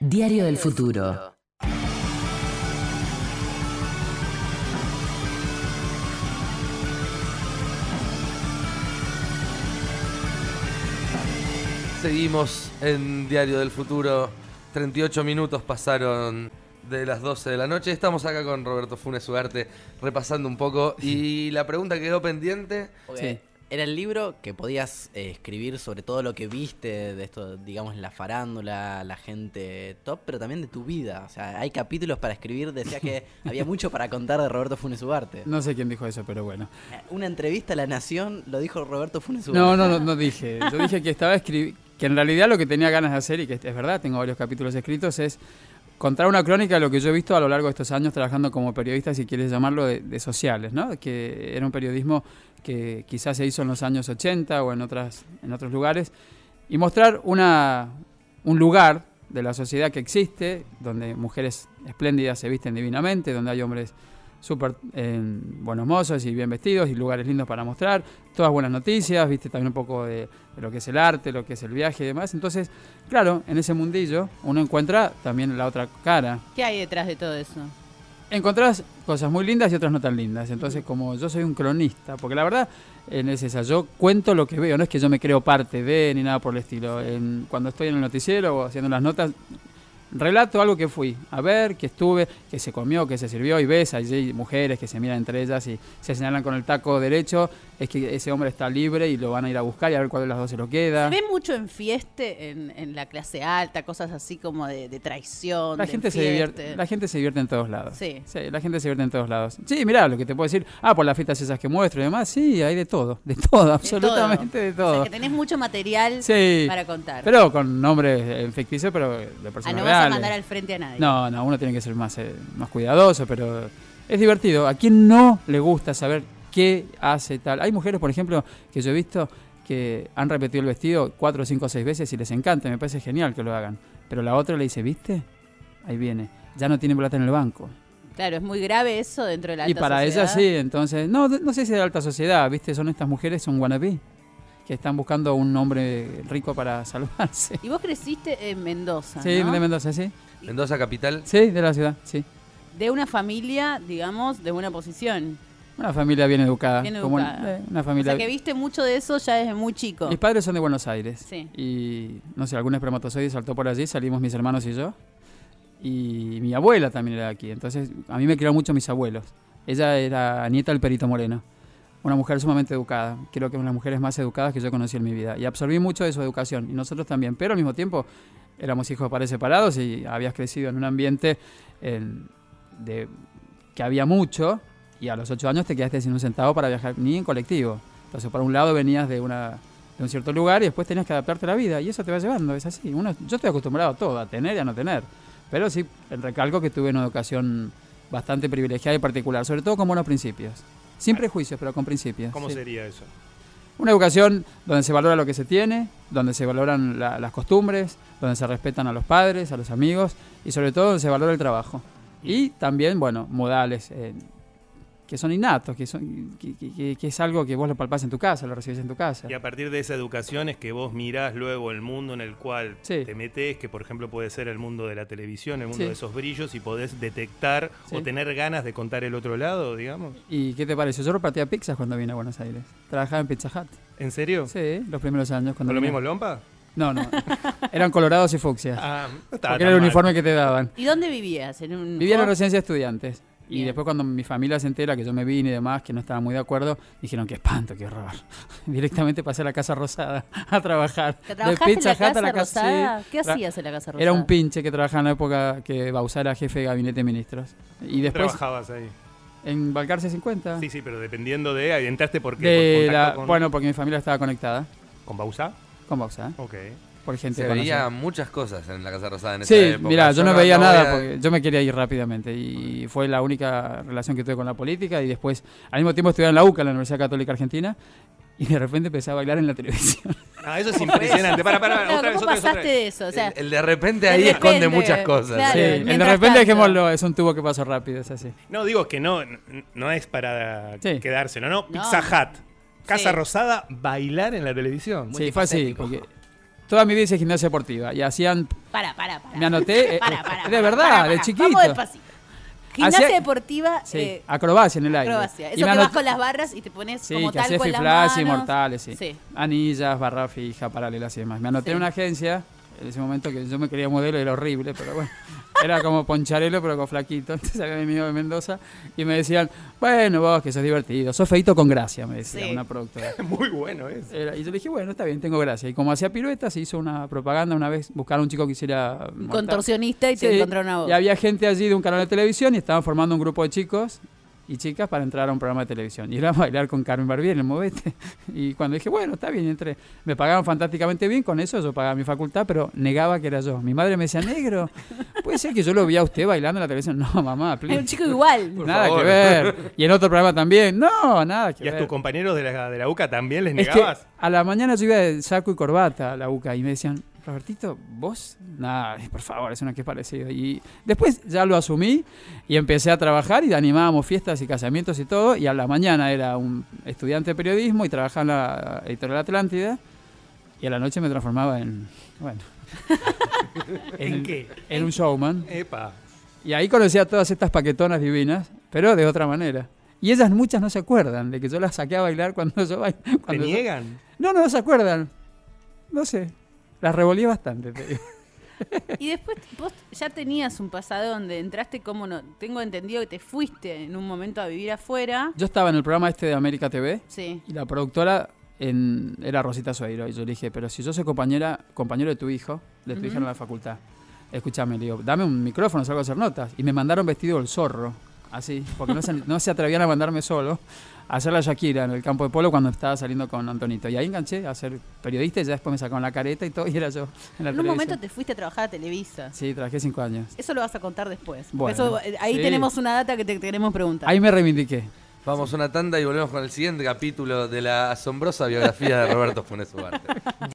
Diario del Futuro. Seguimos en Diario del Futuro. 38 minutos pasaron de las 12 de la noche. Estamos acá con Roberto Funes Ugarte repasando un poco. Y la pregunta que quedó pendiente... Sí. Era el libro que podías escribir sobre todo lo que viste de esto, digamos, la farándula, la gente top, pero también de tu vida. O sea, hay capítulos para escribir. Decía que había mucho para contar de Roberto Funes Ugarte. No sé quién dijo eso, pero bueno. Una entrevista a La Nación lo dijo Roberto Funes Ugarte. No dije. Yo dije que estaba escribiendo, que en realidad lo que tenía ganas de hacer, y que es verdad, tengo varios capítulos escritos, es contar una crónica de lo que yo he visto a lo largo de estos años trabajando como periodista, si quieres llamarlo, de sociales, ¿no? Que era un periodismo que quizás se hizo en los años 80 o en otros lugares, y mostrar un lugar de la sociedad que existe, donde mujeres espléndidas se visten divinamente, donde hay hombres súper buenos mozos y bien vestidos y lugares lindos para mostrar, todas buenas noticias, viste también un poco de lo que es el arte, lo que es el viaje y demás. Entonces, claro, en ese mundillo uno encuentra también la otra cara. ¿Qué hay detrás de todo eso? Encontrás cosas muy lindas y otras no tan lindas. Entonces, como yo soy un cronista, porque la verdad es esa, yo cuento lo que veo, no es que yo me creo parte de ni nada por el estilo. Cuando estoy en el noticiero o haciendo las notas, relato algo que fui a ver, que estuve, que se comió, que se sirvió, y ves allí mujeres que se miran entre ellas y se señalan con el taco derecho, es que ese hombre está libre y lo van a ir a buscar y a ver cuál de las dos se lo queda. Se ve mucho en fieste, en la clase alta, cosas así como de traición, la gente se divierte en todos lados. Sí, la gente se divierte en todos lados. Sí, mirá, lo que te puedo decir, por las fiestas esas que muestro y demás, sí, hay de todo, absolutamente de todo. O sea, que tenés mucho material para contar. Pero con nombres ficticios, pero de personas no reales. vas a mandar al frente a nadie. No, uno tiene que ser más cuidadoso, pero es divertido. ¿A quién no le gusta saber qué hace tal? Hay mujeres, por ejemplo, que yo he visto que han repetido el vestido 4, 5, 6 veces y les encanta, me parece genial que lo hagan. Pero la otra le dice, ¿viste? Ahí viene, ya no tiene plata en el banco. Claro, es muy grave eso dentro de la alta sociedad. Y para ella sí, entonces, no sé si de alta sociedad, ¿viste? Son estas mujeres, son wannabe, que están buscando un hombre rico para salvarse. Y vos creciste en Mendoza, Sí, ¿no? de Mendoza, sí. Mendoza capital. Sí, de la ciudad, sí. De una familia, digamos, de buena posición. Una familia bien educada. Bien educada. Una familia... O sea, que viste mucho de eso ya desde muy chico. Mis padres son de Buenos Aires. Sí. Y, no sé, algún espermatozoide saltó por allí, salimos mis hermanos y yo. Y mi abuela también era de aquí. Entonces, a mí me criaron mucho mis abuelos. Ella era nieta del Perito Moreno. Una mujer sumamente educada. Creo que es una de las mujeres más educadas que yo conocí en mi vida. Y absorbí mucho de su educación. Y nosotros también. Pero al mismo tiempo, éramos hijos de padres separados y habías crecido en un ambiente que había mucho. Y a los 8 años te quedaste sin un centavo para viajar, ni en colectivo. Entonces, por un lado venías de un cierto lugar y después tenías que adaptarte a la vida. Y eso te va llevando, es así. Yo estoy acostumbrado a todo, a tener y a no tener. Pero sí, el recalco que tuve una educación bastante privilegiada y particular, sobre todo con buenos principios. Sin prejuicios, pero con principios. ¿Cómo sería eso? Una educación donde se valora lo que se tiene, donde se valoran las costumbres, donde se respetan a los padres, a los amigos y sobre todo donde se valora el trabajo. Y también, bueno, modales que son innatos, que es algo que vos lo palpás en tu casa, lo recibís en tu casa. Y a partir de esa educación es que vos mirás luego el mundo en el cual te metés, que por ejemplo puede ser el mundo de la televisión, el mundo de esos brillos, y podés detectar o tener ganas de contar el otro lado, digamos. ¿Y qué te parece? Yo repartía pizzas cuando vine a Buenos Aires. Trabajaba en Pizza Hut. ¿En serio? Sí, los primeros años. ¿Con lo mismo Lompa? No. Eran colorados y fucsias. Porque era el uniforme que te daban. ¿Y dónde vivías? Vivía en la residencia de estudiantes. Y después cuando mi familia se entera que yo me vine y demás, que no estaba muy de acuerdo, dijeron, qué espanto, qué horror. Directamente pasé a la Casa Rosada a trabajar. ¿Trabajaste en la Casa Rosada? ¿Qué hacías en la Casa Rosada? Era un pinche que trabajaba en la época que Bauzá era jefe de gabinete de ministros. Y después, ¿trabajabas ahí? En Balcarce 50. Sí, pero dependiendo de... Ahí entraste porque... Bueno, porque mi familia estaba conectada. ¿Con Bauzá? Con Bauzá. Ok. Por gente se veía muchas cosas en la Casa Rosada en esa época. Mirá, yo no veía nada porque yo me quería ir rápidamente y fue la única relación que tuve con la política. Y después, al mismo tiempo, estudié en la UCA, en la Universidad Católica Argentina, y de repente empecé a bailar en la televisión. Eso es impresionante. Para, otra vez. ¿Cómo pasaste de eso? O sea, el de repente ahí esconde muchas cosas. Claro, el de repente dejémoslo, es un tubo que pasó rápido, es así. No, digo que no es para quedárselo, ¿no? Pizza Hut, Casa Rosada, bailar en la televisión. Sí, fue así, porque toda mi vida hice gimnasia deportiva y hacían... Para. Me anoté, de verdad, de chiquito. Vamos despacito. Gimnasia Hacía- deportiva, Sí, acrobacia en el aire. acrobacia. Y Eso me que vas anoté- con las barras y te pones Sí, como que hacía talco en las flash y manos. mortales, sí. Sí. Anillas, barra fija, paralelas y demás. Me anoté Sí. en una agencia, en ese momento que yo me quería modelo, era horrible, pero bueno. Era como Poncharelo, pero con flaquito. Entonces había venido de Mendoza y me decían, bueno, vos que sos divertido, sos feito con gracia, me decía Sí. una productora. Muy bueno eso. Y yo le dije, bueno, está bien, tengo gracia. Y como hacía piruetas, se hizo una propaganda una vez, buscaron un chico que hiciera... Un mortal. contorsionista y te Sí, encontraron a vos. y había gente allí de un canal de televisión y estaban formando un grupo de chicos y chicas para entrar a un programa de televisión. Y era bailar con Carmen Barbieri en el Movete. Y cuando dije, bueno, está bien, entré. Me pagaban fantásticamente bien, con eso yo pagaba mi facultad, pero negaba que era yo. Mi madre me decía, negro, ¿puede ser que yo lo vi a usted bailando en la televisión? No, mamá, Era please. un chico igual. Por Nada favor. que ver. Y en otro programa también. No, nada que ¿Y a ver. tus compañeros de la UCA también les Es que negabas? a la mañana yo iba de saco y corbata a la UCA y me decían, Robertito, ¿vos? Nada, por favor, es una que es parecido. Y después ya lo asumí y empecé a trabajar y animábamos fiestas y casamientos y todo. Y a la mañana era un estudiante de periodismo y trabajaba en la Editorial Atlántida. Y a la noche me transformaba en, bueno... ¿En qué? En un showman. Epa. Y ahí conocí a todas estas paquetonas divinas, pero de otra manera. Y ellas muchas no se acuerdan de que yo las saqué a bailar cuando yo bailo. ¿Te niegan? No se acuerdan. No sé. Las revolví bastante, te digo. Y después vos ya tenías un pasado donde entraste como no. Tengo entendido que te fuiste en un momento a vivir afuera. Yo estaba en el programa este de América TV Sí. y la productora era Rosita Soeiro. Y yo le dije, pero si yo soy compañero de tu hijo, de tu hija en la facultad, escúchame, le digo, dame un micrófono, salgo a hacer notas. Y me mandaron vestido del zorro, así, porque no se atrevían a mandarme solo a hacer la Shakira en el campo de polo cuando estaba saliendo con Antonito. Y ahí enganché a ser periodista y ya después me sacaron la careta y todo, y era yo en la En un televisión. momento te fuiste a trabajar a Televisa. Sí, trabajé 5 años. Eso lo vas a contar después. Bueno, Eso, ahí sí. tenemos una data que te queremos preguntar. Ahí me reivindiqué. Vamos a una tanda y volvemos con el siguiente capítulo de la asombrosa biografía de Roberto Funes Ugarte.